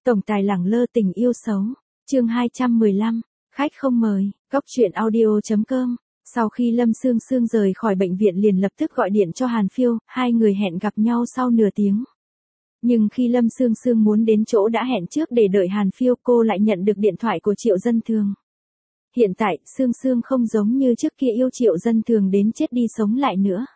Tổng tài lẳng lơ tình yêu xấu. Chương 215, khách không mời. Góc truyện audio.com. Sau khi Lâm Sương Sương rời khỏi bệnh viện liền lập tức gọi điện cho Hàn Phiêu, hai người hẹn gặp nhau sau nửa tiếng. Nhưng khi Lâm Sương Sương muốn đến chỗ đã hẹn trước để đợi Hàn Phiêu, cô lại nhận được điện thoại của Triệu Dân Thường. Hiện tại, Sương Sương không giống như trước kia yêu Triệu Dân Thường đến chết đi sống lại nữa.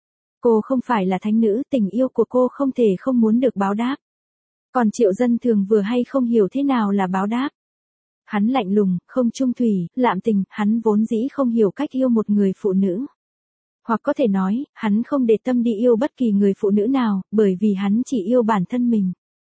Cô không phải là thánh nữ, tình yêu của cô không thể không muốn được báo đáp. Còn Triệu Dân Thường vừa hay không hiểu thế nào là báo đáp. Hắn lạnh lùng, không trung thủy, lạm tình, hắn vốn dĩ không hiểu cách yêu một người phụ nữ. Hoặc có thể nói, hắn không để tâm đi yêu bất kỳ người phụ nữ nào, bởi vì hắn chỉ yêu bản thân mình.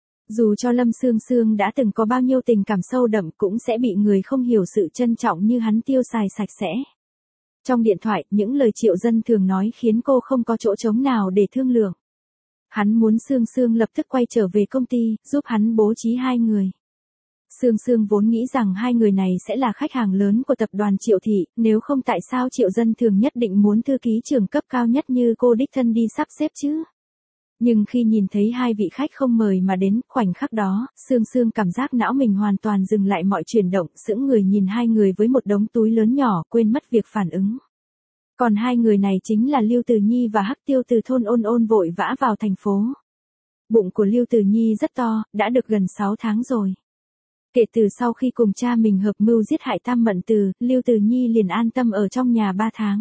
Dù cho Lâm Sương Sương đã từng có bao nhiêu tình cảm sâu đậm cũng sẽ bị người không hiểu sự trân trọng như hắn tiêu xài sạch sẽ. Trong điện thoại, những lời Triệu Dân Thường nói khiến cô không có chỗ trống nào để thương lượng. Hắn muốn Sương Sương lập tức quay trở về công ty, giúp hắn bố trí hai người. Sương Sương vốn nghĩ rằng hai người này sẽ là khách hàng lớn của tập đoàn Triệu Thị, nếu không tại sao Triệu Dân Thường nhất định muốn thư ký trưởng cấp cao nhất như cô đích thân đi sắp xếp chứ. Nhưng khi nhìn thấy hai vị khách không mời mà đến, khoảnh khắc đó, Sương Sương cảm giác não mình hoàn toàn dừng lại mọi chuyển động, sững người nhìn hai người với một đống túi lớn nhỏ, quên mất việc phản ứng. Còn hai người này chính là Lưu Từ Nhi và Hắc Tiêu từ thôn Ôn Ôn vội vã vào thành phố. Bụng của Lưu Từ Nhi rất to, đã được gần 6 tháng rồi. Kể từ sau khi cùng cha mình hợp mưu giết hại Tam Mận Từ, Lưu Từ Nhi liền an tâm ở trong nhà 3 tháng.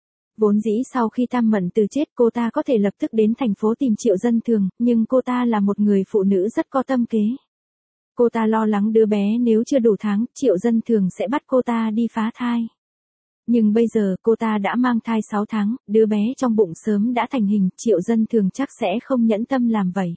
Vốn dĩ sau khi Tam Mận Từ chết cô ta có thể lập tức đến thành phố tìm Triệu Dân Thường, nhưng cô ta là một người phụ nữ rất có tâm kế. Cô ta lo lắng đứa bé nếu chưa đủ tháng, Triệu Dân Thường sẽ bắt cô ta đi phá thai. Nhưng bây giờ cô ta đã mang thai 6 tháng, đứa bé trong bụng sớm đã thành hình, Triệu Dân Thường chắc sẽ không nhẫn tâm làm vậy.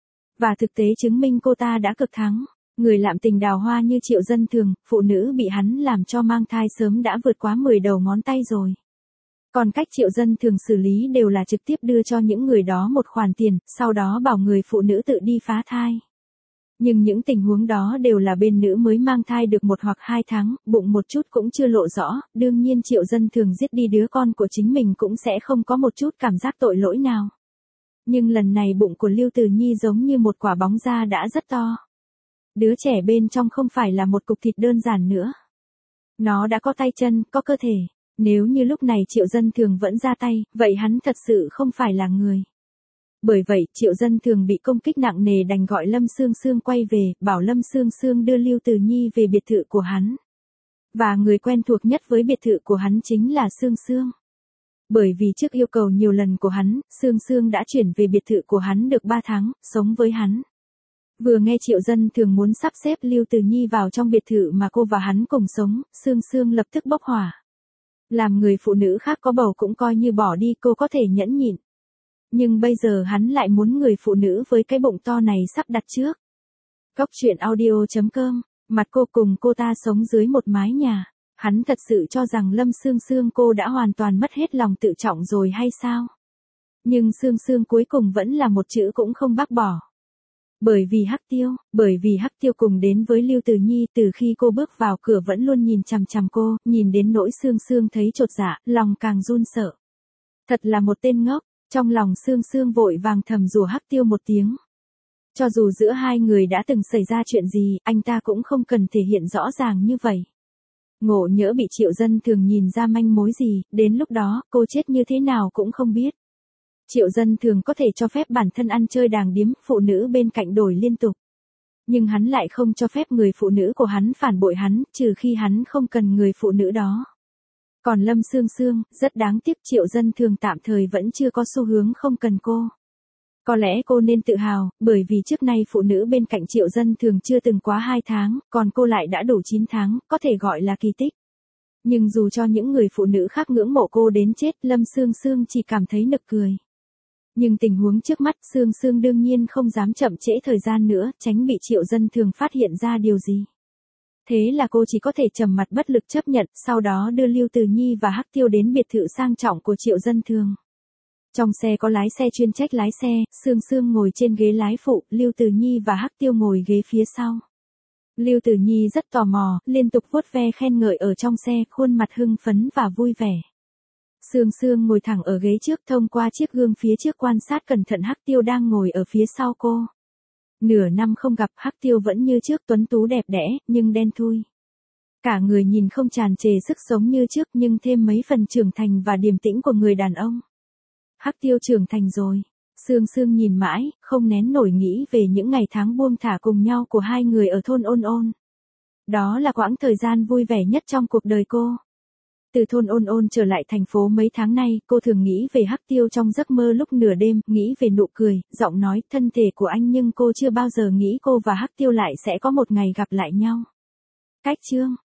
Và thực tế chứng minh cô ta đã cực thắng. Người lạm tình đào hoa như Triệu Dân Thường, phụ nữ bị hắn làm cho mang thai sớm đã vượt quá 10 đầu ngón tay rồi. Còn cách Triệu Dân Thường xử lý đều là trực tiếp đưa cho những người đó một khoản tiền, sau đó bảo người phụ nữ tự đi phá thai. Nhưng những tình huống đó đều là bên nữ mới mang thai được 1 hoặc 2 tháng, bụng một chút cũng chưa lộ rõ, đương nhiên Triệu Dân Thường giết đi đứa con của chính mình cũng sẽ không có một chút cảm giác tội lỗi nào. Nhưng lần này bụng của Lưu Từ Nhi giống như một quả bóng da đã rất to. Đứa trẻ bên trong không phải là một cục thịt đơn giản nữa. Nó đã có tay chân, có cơ thể. Nếu như lúc này Triệu Dân Thường vẫn ra tay, vậy hắn thật sự không phải là người. Bởi vậy, Triệu Dân Thường bị công kích nặng nề đành gọi Lâm Sương Sương quay về, bảo Lâm Sương Sương đưa Lưu Từ Nhi về biệt thự của hắn. Và người quen thuộc nhất với biệt thự của hắn chính là Sương Sương. Bởi vì trước yêu cầu nhiều lần của hắn, Sương Sương đã chuyển về biệt thự của hắn được 3 tháng, sống với hắn. Vừa nghe Triệu Dân Thường muốn sắp xếp Lưu Từ Nhi vào trong biệt thự mà cô và hắn cùng sống, Sương Sương lập tức bốc hỏa. Làm người phụ nữ khác có bầu cũng coi như bỏ đi, cô có thể nhẫn nhịn. Nhưng bây giờ hắn lại muốn người phụ nữ với cái bụng to này sắp đặt trước. Góc truyện audio.com, mặt cô cùng cô ta sống dưới một mái nhà. Hắn thật sự cho rằng Lâm Sương Sương cô đã hoàn toàn mất hết lòng tự trọng rồi hay sao? Nhưng Sương Sương cuối cùng vẫn là một chữ cũng không bác bỏ. Bởi vì Hắc Tiêu cùng đến với Lưu Từ Nhi từ khi cô bước vào cửa vẫn luôn nhìn chằm chằm cô, nhìn đến nỗi Sương Sương thấy chột dạ, lòng càng run sợ. Thật là một tên ngốc, trong lòng Sương Sương vội vàng thầm rủa Hắc Tiêu một tiếng. Cho dù giữa hai người đã từng xảy ra chuyện gì, anh ta cũng không cần thể hiện rõ ràng như vậy. Ngộ nhỡ bị Triệu Dân Thường nhìn ra manh mối gì, đến lúc đó, cô chết như thế nào cũng không biết. Triệu Dân Thường có thể cho phép bản thân ăn chơi đàng điếm, phụ nữ bên cạnh đổi liên tục. Nhưng hắn lại không cho phép người phụ nữ của hắn phản bội hắn, trừ khi hắn không cần người phụ nữ đó. Còn Lâm Sương Sương, rất đáng tiếc Triệu Dân Thường tạm thời vẫn chưa có xu hướng không cần cô. Có lẽ cô nên tự hào, bởi vì trước nay phụ nữ bên cạnh Triệu Dân Thường chưa từng quá 2 tháng, còn cô lại đã đủ 9 tháng, có thể gọi là kỳ tích. Nhưng dù cho những người phụ nữ khác ngưỡng mộ cô đến chết, Lâm Sương Sương chỉ cảm thấy nực cười. Nhưng tình huống trước mắt, Sương Sương đương nhiên không dám chậm trễ thời gian nữa, tránh bị Triệu Dân Thường phát hiện ra điều gì. Thế là cô chỉ có thể trầm mặt bất lực chấp nhận, sau đó đưa Lưu Từ Nhi và Hắc Tiêu đến biệt thự sang trọng của Triệu Dân Thường. Trong xe có lái xe chuyên trách lái xe, Sương Sương ngồi trên ghế lái phụ, Lưu Từ Nhi và Hắc Tiêu ngồi ghế phía sau. Lưu Từ Nhi rất tò mò, liên tục vuốt ve khen ngợi ở trong xe, khuôn mặt hưng phấn và vui vẻ. Sương Sương ngồi thẳng ở ghế trước, thông qua chiếc gương phía trước quan sát cẩn thận Hắc Tiêu đang ngồi ở phía sau cô. Nửa năm không gặp Hắc Tiêu vẫn như trước tuấn tú đẹp đẽ, nhưng đen thui. Cả người nhìn không tràn trề sức sống như trước nhưng thêm mấy phần trưởng thành và điềm tĩnh của người đàn ông. Hắc Tiêu trưởng thành rồi. Sương Sương nhìn mãi, không nén nổi nghĩ về những ngày tháng buông thả cùng nhau của hai người ở thôn Ôn Ôn. Đó là quãng thời gian vui vẻ nhất trong cuộc đời cô. Từ thôn Ôn Ôn trở lại thành phố mấy tháng nay, cô thường nghĩ về Hắc Tiêu trong giấc mơ lúc nửa đêm, nghĩ về nụ cười, giọng nói, thân thể của anh nhưng cô chưa bao giờ nghĩ cô và Hắc Tiêu lại sẽ có một ngày gặp lại nhau. Cách chương